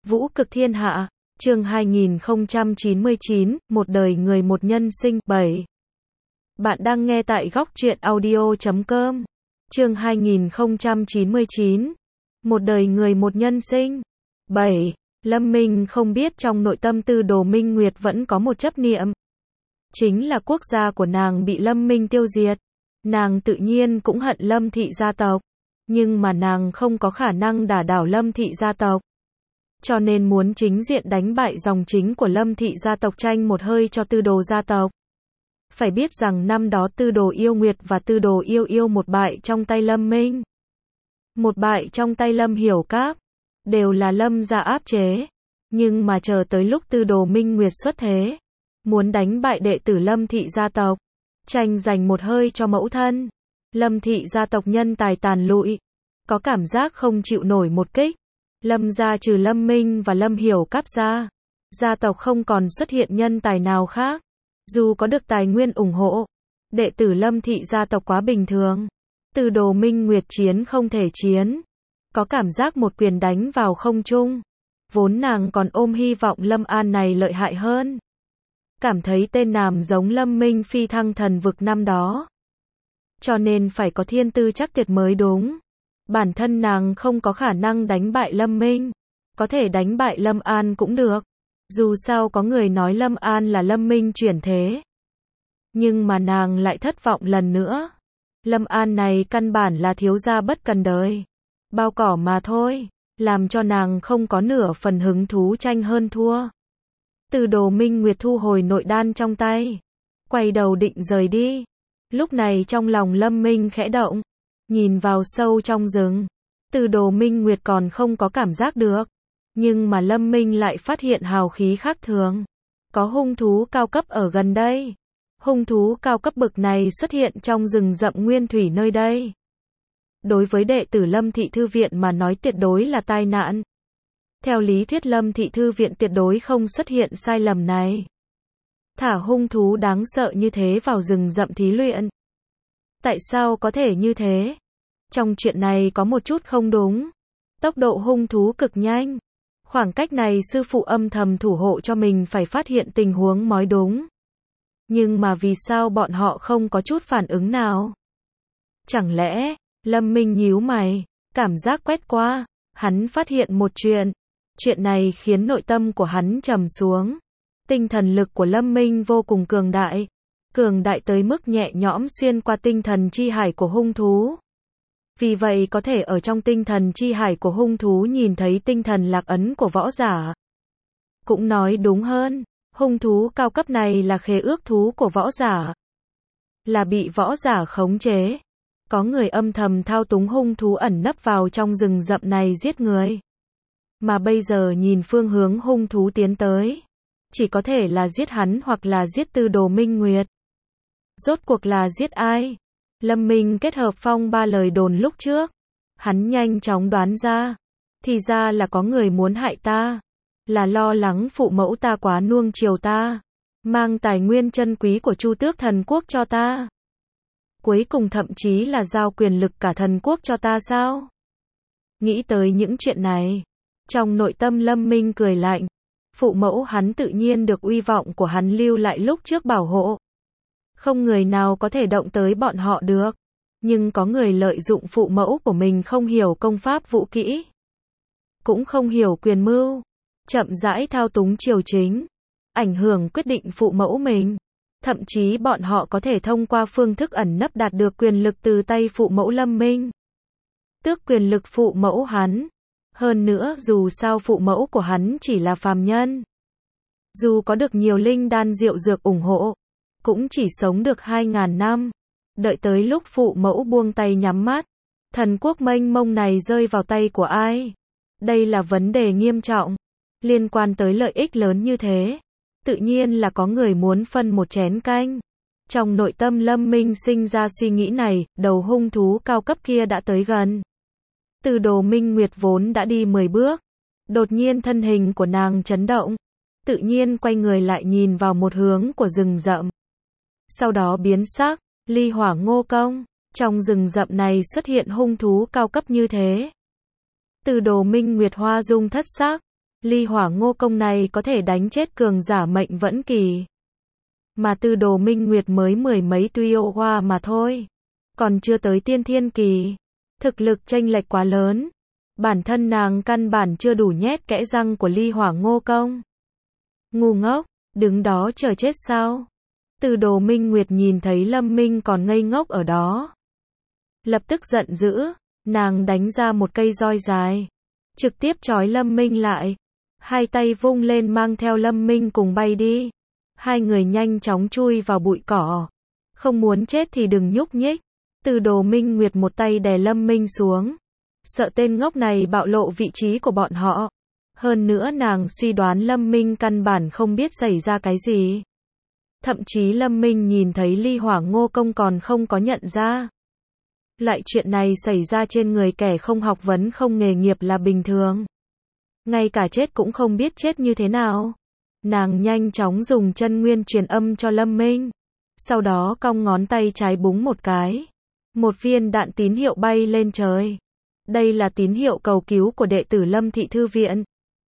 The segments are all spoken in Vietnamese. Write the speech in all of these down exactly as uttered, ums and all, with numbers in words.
Vũ cực thiên hạ, chương hai nghìn không trăm chín mươi chín, một đời người một nhân sinh, bảy. Bạn đang nghe tại góc truyện audio chấm com. Chương hai nghìn không trăm chín mươi chín, một đời người một nhân sinh, bảy. Lâm Minh không biết trong nội tâm Tư Đồ Minh Nguyệt vẫn có một chấp niệm. Chính là quốc gia của nàng bị Lâm Minh tiêu diệt. Nàng tự nhiên cũng hận Lâm thị gia tộc. Nhưng mà nàng không có khả năng đả đảo Lâm thị gia tộc. Cho nên muốn chính diện đánh bại dòng chính của Lâm thị gia tộc tranh một hơi cho Tư Đồ gia tộc. Phải biết rằng năm đó Tư Đồ Yêu Nguyệt và Tư Đồ Yêu Yêu một bại trong tay Lâm Minh. Một bại trong tay Lâm Hiểu Các. Đều là Lâm gia áp chế. Nhưng mà chờ tới lúc Tư Đồ Minh Nguyệt xuất thế. Muốn đánh bại đệ tử Lâm thị gia tộc. Tranh giành một hơi cho mẫu thân. Lâm thị gia tộc nhân tài tàn lụi. Có cảm giác không chịu nổi một kích. Lâm gia trừ Lâm Minh và Lâm Hiểu Các ra. Gia tộc không còn xuất hiện nhân tài nào khác. Dù có được tài nguyên ủng hộ. Đệ tử Lâm thị gia tộc quá bình thường. Tư Đồ Minh Nguyệt chiến không thể chiến. Có cảm giác một quyền đánh vào không trung. Vốn nàng còn ôm hy vọng Lâm An này lợi hại hơn. Cảm thấy tên nam giống Lâm Minh phi thăng thần vực năm đó. Cho nên phải có thiên tư chắc tuyệt mới đúng. Bản thân nàng không có khả năng đánh bại Lâm Minh. Có thể đánh bại Lâm An cũng được. Dù sao có người nói Lâm An là Lâm Minh chuyển thế. Nhưng mà nàng lại thất vọng lần nữa. Lâm An này căn bản là thiếu gia bất cần đời. Bao cỏ mà thôi. Làm cho nàng không có nửa phần hứng thú tranh hơn thua. Tư Đồ Minh Nguyệt thu hồi nội đan trong tay. Quay đầu định rời đi. Lúc này trong lòng Lâm Minh khẽ động. Nhìn vào sâu trong rừng. Tư Đồ Minh Nguyệt còn không có cảm giác được. Nhưng mà Lâm Minh lại phát hiện hào khí khác thường. Có hung thú cao cấp ở gần đây. Hung thú cao cấp bực này xuất hiện trong rừng rậm nguyên thủy nơi đây. Đối với đệ tử Lâm thị thư viện mà nói tuyệt đối là tai nạn. Theo lý thuyết Lâm thị thư viện tuyệt đối không xuất hiện sai lầm này. Thả hung thú đáng sợ như thế vào rừng rậm thí luyện. Tại sao có thể như thế? Trong chuyện này có một chút không đúng. Tốc độ hung thú cực nhanh. Khoảng cách này sư phụ âm thầm thủ hộ cho mình phải phát hiện tình huống mói đúng. Nhưng mà vì sao bọn họ không có chút phản ứng nào? Chẳng lẽ, Lâm Minh nhíu mày, cảm giác quét qua, hắn phát hiện một chuyện. Chuyện này khiến nội tâm của hắn trầm xuống. Tinh thần lực của Lâm Minh vô cùng cường đại. Cường đại tới mức nhẹ nhõm xuyên qua tinh thần chi hải của hung thú. Vì vậy có thể ở trong tinh thần chi hải của hung thú nhìn thấy tinh thần lạc ấn của võ giả. Cũng nói đúng hơn, hung thú cao cấp này là khế ước thú của võ giả. Là bị võ giả khống chế. Có người âm thầm thao túng hung thú ẩn nấp vào trong rừng rậm này giết người. Mà bây giờ nhìn phương hướng hung thú tiến tới. Chỉ có thể là giết hắn hoặc là giết Tư Đồ Minh Nguyệt. Rốt cuộc là giết ai? Lâm Minh kết hợp phong ba lời đồn lúc trước. Hắn nhanh chóng đoán ra. Thì ra là có người muốn hại ta. Là lo lắng phụ mẫu ta quá nuông chiều ta. Mang tài nguyên chân quý của Chu Tước thần quốc cho ta. Cuối cùng thậm chí là giao quyền lực cả thần quốc cho ta sao? Nghĩ tới những chuyện này. Trong nội tâm Lâm Minh cười lạnh. Phụ mẫu hắn tự nhiên được uy vọng của hắn lưu lại lúc trước bảo hộ. Không người nào có thể động tới bọn họ được. Nhưng có người lợi dụng phụ mẫu của mình không hiểu công pháp vũ kỹ. Cũng không hiểu quyền mưu. Chậm rãi thao túng triều chính. Ảnh hưởng quyết định phụ mẫu mình. Thậm chí bọn họ có thể thông qua phương thức ẩn nấp đạt được quyền lực từ tay phụ mẫu Lâm Minh. Tước quyền lực phụ mẫu hắn. Hơn nữa dù sao phụ mẫu của hắn chỉ là phàm nhân. Dù có được nhiều linh đan diệu dược ủng hộ. Cũng chỉ sống được hai ngàn năm. Đợi tới lúc phụ mẫu buông tay nhắm mắt. Thần quốc mênh mông này rơi vào tay của ai? Đây là vấn đề nghiêm trọng. Liên quan tới lợi ích lớn như thế. Tự nhiên là có người muốn phân một chén canh. Trong nội tâm Lâm Minh sinh ra suy nghĩ này, đầu hung thú cao cấp kia đã tới gần. Tư Đồ Minh Nguyệt vốn đã đi mười bước. Đột nhiên thân hình của nàng chấn động. Tự nhiên quay người lại nhìn vào một hướng của rừng rậm. Sau đó biến sắc, ly hỏa ngô công. Trong rừng rậm này xuất hiện hung thú cao cấp như thế. Tư Đồ Minh Nguyệt hoa dung thất sắc. Ly Hỏa Ngô Công này có thể đánh chết cường giả mệnh vẫn kỳ. Mà Tư Đồ Minh Nguyệt mới mười mấy tuy ô hoa mà thôi. Còn chưa tới tiên thiên kỳ. Thực lực chênh lệch quá lớn. Bản thân nàng căn bản chưa đủ nhét kẽ răng của Ly Hỏa Ngô Công. Ngu ngốc, đứng đó chờ chết sao? Tư Đồ Minh Nguyệt nhìn thấy Lâm Minh còn ngây ngốc ở đó. Lập tức giận dữ, nàng đánh ra một cây roi dài. Trực tiếp trói Lâm Minh lại. Hai tay vung lên mang theo Lâm Minh cùng bay đi. Hai người nhanh chóng chui vào bụi cỏ. Không muốn chết thì đừng nhúc nhích. Tư Đồ Minh Nguyệt một tay đè Lâm Minh xuống. Sợ tên ngốc này bạo lộ vị trí của bọn họ. Hơn nữa nàng suy đoán Lâm Minh căn bản không biết xảy ra cái gì. Thậm chí Lâm Minh nhìn thấy Ly Hỏa Ngô Công còn không có nhận ra. Loại chuyện này xảy ra trên người kẻ không học vấn không nghề nghiệp là bình thường. Ngay cả chết cũng không biết chết như thế nào. Nàng nhanh chóng dùng chân nguyên truyền âm cho Lâm Minh. Sau đó cong ngón tay trái búng một cái. Một viên đạn tín hiệu bay lên trời. Đây là tín hiệu cầu cứu của đệ tử Lâm Thị Thư Viện.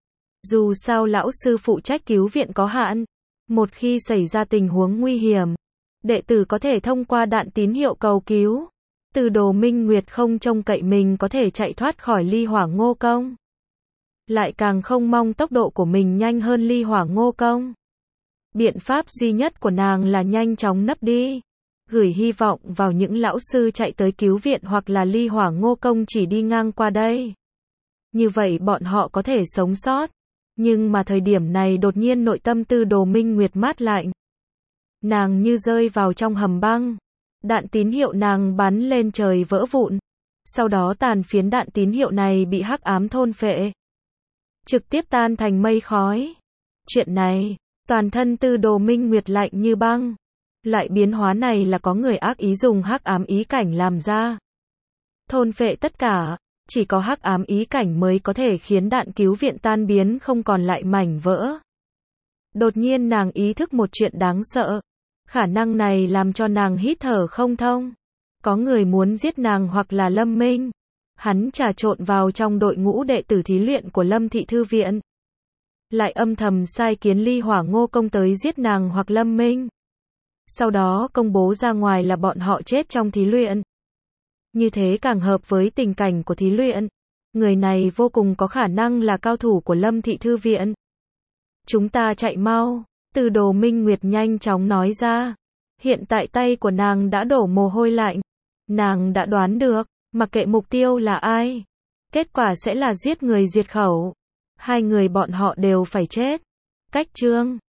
Dù sao lão sư phụ trách cứu viện có hạn. Một khi xảy ra tình huống nguy hiểm, đệ tử có thể thông qua đạn tín hiệu cầu cứu. Tư Đồ Minh Nguyệt không trông cậy mình có thể chạy thoát khỏi Ly Hỏa Ngô Công. Lại càng không mong tốc độ của mình nhanh hơn Ly Hỏa Ngô Công. Biện pháp duy nhất của nàng là nhanh chóng nấp đi. Gửi hy vọng vào những lão sư chạy tới cứu viện hoặc là Ly Hỏa Ngô Công chỉ đi ngang qua đây. Như vậy bọn họ có thể sống sót. Nhưng mà thời điểm này đột nhiên nội tâm Tư Đồ Minh Nguyệt mát lạnh. Nàng như rơi vào trong hầm băng. Đạn tín hiệu nàng bắn lên trời vỡ vụn. Sau đó tàn phiến đạn tín hiệu này bị hắc ám thôn phệ. Trực tiếp tan thành mây khói. Chuyện này, toàn thân Tư Đồ Minh Nguyệt lạnh như băng. Loại biến hóa này là có người ác ý dùng hắc ám ý cảnh làm ra. Thôn phệ tất cả. Chỉ có hắc ám ý cảnh mới có thể khiến đạn cứu viện tan biến không còn lại mảnh vỡ. Đột nhiên nàng ý thức một chuyện đáng sợ. Khả năng này làm cho nàng hít thở không thông. Có người muốn giết nàng hoặc là Lâm Minh. Hắn trà trộn vào trong đội ngũ đệ tử thí luyện của Lâm Thị Thư Viện. Lại âm thầm sai kiến Ly Hỏa Ngô Công tới giết nàng hoặc Lâm Minh. Sau đó công bố ra ngoài là bọn họ chết trong thí luyện. Như thế càng hợp với tình cảnh của thí luyện. Người này vô cùng có khả năng là cao thủ của Lâm Thị Thư Viện. Chúng ta chạy mau. Tư Đồ Minh Nguyệt nhanh chóng nói ra. Hiện tại tay của nàng đã đổ mồ hôi lạnh. Nàng đã đoán được, mặc kệ mục tiêu là ai, kết quả sẽ là giết người diệt khẩu. Hai người bọn họ đều phải chết. Cách chương